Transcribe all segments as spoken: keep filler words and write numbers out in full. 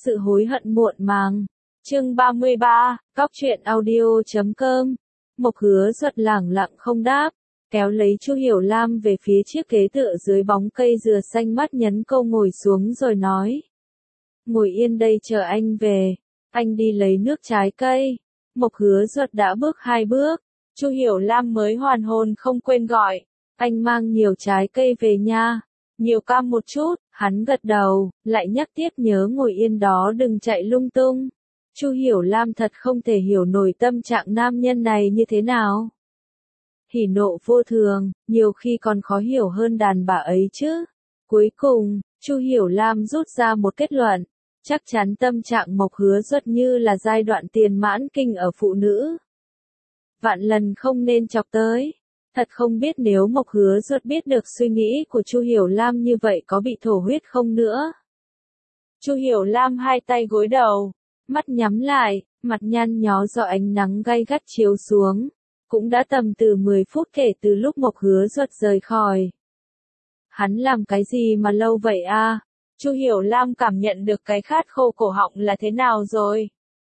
sự hối hận muộn màng. Chương ba mươi ba, Cóc truyện audio chấm com. Mộc Hứa Duật lẳng lặng không đáp, kéo lấy Chu Hiểu Lam về phía chiếc ghế tựa dưới bóng cây dừa xanh, mắt nhấn câu ngồi xuống rồi nói. Ngồi yên đây chờ anh về, anh đi lấy nước trái cây. Mộc Hứa Duật đã bước hai bước, Chu Hiểu Lam mới hoàn hồn không quên gọi, anh mang nhiều trái cây về nha. Nhiều cam một chút, hắn gật đầu, lại nhắc tiếp nhớ ngồi yên đó đừng chạy lung tung. Chu Hiểu Lam thật không thể hiểu nổi tâm trạng nam nhân này như thế nào. Hỉ nộ vô thường, nhiều khi còn khó hiểu hơn đàn bà ấy chứ. Cuối cùng, Chu Hiểu Lam rút ra một kết luận, chắc chắn tâm trạng Mộc Hứa Duật như là giai đoạn tiền mãn kinh ở phụ nữ. Vạn lần không nên chọc tới. Thật không biết nếu Mộc Hứa Duật biết được suy nghĩ của Chu Hiểu Lam như vậy có bị thổ huyết không nữa. Chu Hiểu Lam hai tay gối đầu, mắt nhắm lại, mặt nhăn nhó do ánh nắng gay gắt chiếu xuống. Cũng đã tầm từ mười phút kể từ lúc Mộc Hứa Duật rời khỏi. Hắn làm cái gì mà lâu vậy a? Chu Hiểu Lam cảm nhận được cái khát khô cổ họng là thế nào rồi.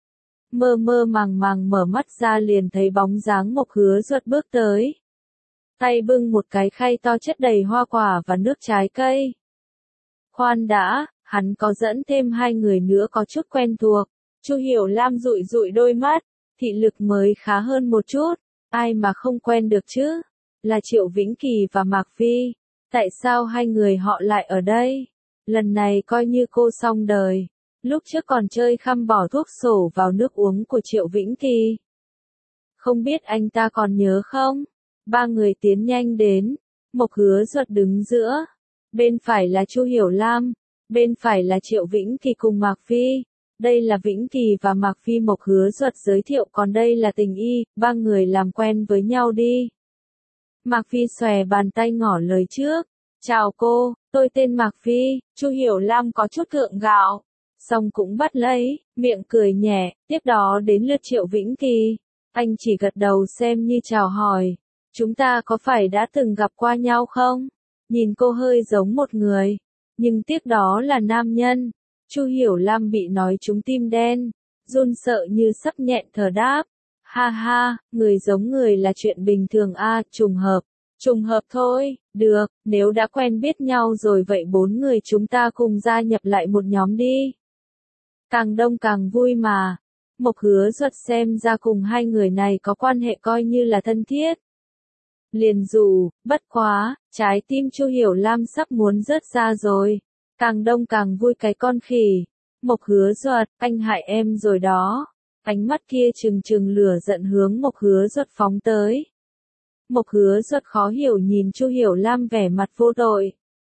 Mơ mơ màng màng mở mắt ra liền thấy bóng dáng Mộc Hứa Duật bước tới. Tay bưng một cái khay to chất đầy hoa quả và nước trái cây. Khoan đã, hắn có dẫn thêm hai người nữa có chút quen thuộc. Chu Hiểu Lam dụi dụi đôi mắt, thị lực mới khá hơn một chút. Ai mà không quen được chứ? Là Triệu Vĩnh Kỳ và Mạc Phi. Tại sao hai người họ lại ở đây? Lần này coi như cô xong đời. Lúc trước còn chơi khăm bỏ thuốc sổ vào nước uống của Triệu Vĩnh Kỳ. Không biết anh ta còn nhớ không? Ba người tiến nhanh đến. Mộc Hứa Duật đứng giữa. Bên phải là Chu Hiểu Lam. Bên phải là Triệu Vĩnh Kỳ cùng Mạc Phi. Đây là Vĩnh Kỳ và Mạc Phi. Mộc Hứa Duật giới thiệu, còn đây là Tình Y, ba người làm quen với nhau đi. Mạc Phi xòe bàn tay ngỏ lời trước. Chào cô, tôi tên Mạc Phi. Chu Hiểu Lam có chút gượng gạo, xong cũng bắt lấy, miệng cười nhẹ. Tiếp đó đến lượt Triệu Vĩnh Kỳ. Anh chỉ gật đầu xem như chào hỏi. Chúng ta có phải đã từng gặp qua nhau không? Nhìn cô hơi giống một người, nhưng tiếc đó là nam nhân. Chu Hiểu Lam bị nói trúng tim đen, run sợ như sắp nghẹn thở đáp. Ha ha, người giống người là chuyện bình thường a, trùng hợp. Trùng hợp thôi, được, nếu đã quen biết nhau rồi vậy bốn người chúng ta cùng gia nhập lại một nhóm đi. Càng đông càng vui mà. Mộc Hứa Duật xem ra cùng hai người này có quan hệ coi như là thân thiết. Liền dù, bất quá, trái tim Chu Hiểu Lam sắp muốn rớt ra rồi. Càng đông càng vui cái con khỉ. Mộc Hứa Duật, anh hại em rồi đó. Ánh mắt kia trừng trừng lửa giận hướng Mộc Hứa Duật phóng tới. Mộc Hứa Duật khó hiểu nhìn Chu Hiểu Lam vẻ mặt vô tội.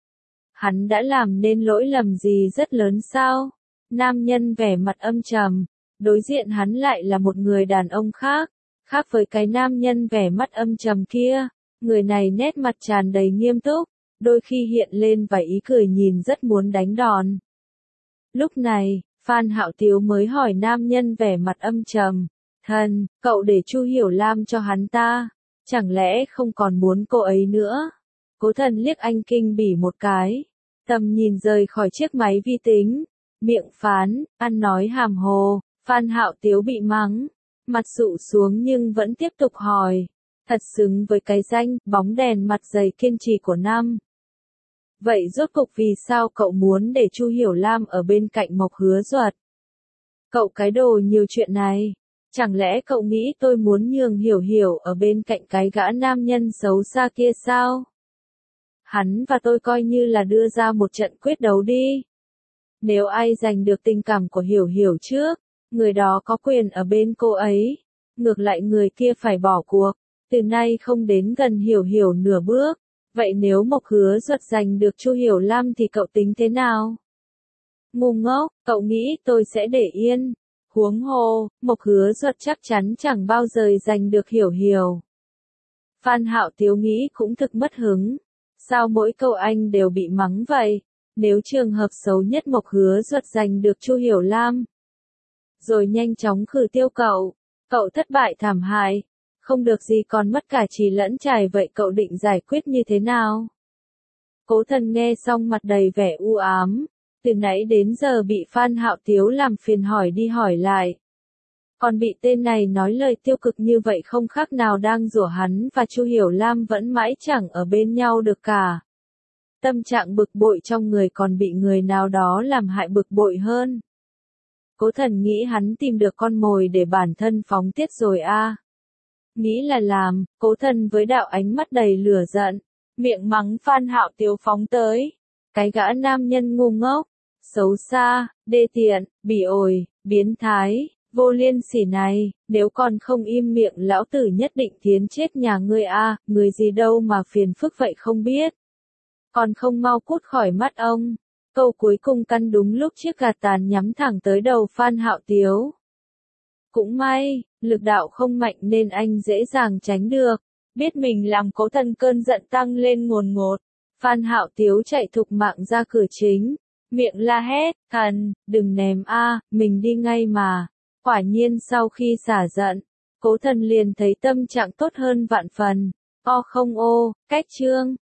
Hắn đã làm nên lỗi lầm gì rất lớn sao? Nam nhân vẻ mặt âm trầm, đối diện hắn lại là một người đàn ông khác. Khác với cái nam nhân vẻ mắt âm trầm kia, người này nét mặt tràn đầy nghiêm túc, đôi khi hiện lên vài ý cười nhìn rất muốn đánh đòn. Lúc này, Phan Hạo Tiếu mới hỏi nam nhân vẻ mặt âm trầm, thần, cậu để Chu Hiểu Lam cho hắn ta, chẳng lẽ không còn muốn cô ấy nữa? Cố Thần liếc anh kinh bỉ một cái, tầm nhìn rời khỏi chiếc máy vi tính, miệng phán, ăn nói hàm hồ. Phan Hạo Tiếu bị mắng, mặt sụ xuống nhưng vẫn tiếp tục hỏi, thật xứng với cái danh bóng đèn mặt dày kiên trì của năm. Vậy rốt cục vì sao cậu muốn để Chu Hiểu Lam ở bên cạnh Mộc Hứa Duật? Cậu cái đồ nhiều chuyện này, chẳng lẽ cậu nghĩ tôi muốn nhường Hiểu Hiểu ở bên cạnh cái gã nam nhân xấu xa kia sao? Hắn và tôi coi như là đưa ra một trận quyết đấu đi. Nếu ai giành được tình cảm của Hiểu Hiểu trước, người đó có quyền ở bên cô ấy. Ngược lại người kia phải bỏ cuộc, từ nay không đến gần Hiểu Hiểu nửa bước. Vậy nếu Mộc Hứa Duật giành được Chu Hiểu Lam thì cậu tính thế nào? Ngu ngốc, cậu nghĩ tôi sẽ để yên? Huống hồ, Mộc Hứa Duật chắc chắn chẳng bao giờ giành được Hiểu Hiểu. Phan Hạo Tiếu nghĩ cũng thực mất hứng. Sao mỗi câu anh đều bị mắng vậy? Nếu trường hợp xấu nhất Mộc Hứa Duật giành được Chu Hiểu Lam, rồi nhanh chóng khử tiêu cậu, cậu thất bại thảm hại, không được gì còn mất cả trì lẫn trải, vậy cậu định giải quyết như thế nào? Cố Thần nghe xong mặt đầy vẻ u ám, Từ nãy đến giờ bị Phan Hạo Tiếu làm phiền hỏi đi hỏi lại. Còn bị tên này nói lời tiêu cực như vậy không khác nào đang rủa hắn và Chu Hiểu Lam vẫn mãi chẳng ở bên nhau được cả. Tâm trạng bực bội trong người còn bị người nào đó làm hại bực bội hơn. Cố Thần nghĩ hắn tìm được con mồi để bản thân phóng tiết rồi a. À. Nghĩ là làm, Cố Thần với đạo ánh mắt đầy lửa giận, miệng mắng Phan Hạo Tiếu phóng tới. Cái gã nam nhân ngu ngốc, xấu xa, đê tiện, bỉ ổi, biến thái, vô liêm sỉ này, nếu còn không im miệng lão tử nhất định thiến chết nhà ngươi a, à, người gì đâu mà phiền phức vậy không biết. Còn không mau cút khỏi mắt ông. Câu cuối cùng căn đúng lúc chiếc gạt tàn nhắm thẳng tới đầu Phan Hạo Tiếu. Cũng may, lực đạo không mạnh nên anh dễ dàng tránh được. Biết mình làm Cố Thần cơn giận tăng lên ngồn ngột. Phan Hạo Tiếu chạy thục mạng ra cửa chính. Miệng la hét, Thần, đừng ném a, à, mình đi ngay mà. Quả nhiên sau khi xả giận, Cố Thần liền thấy tâm trạng tốt hơn vạn phần. O không ô, cách chương.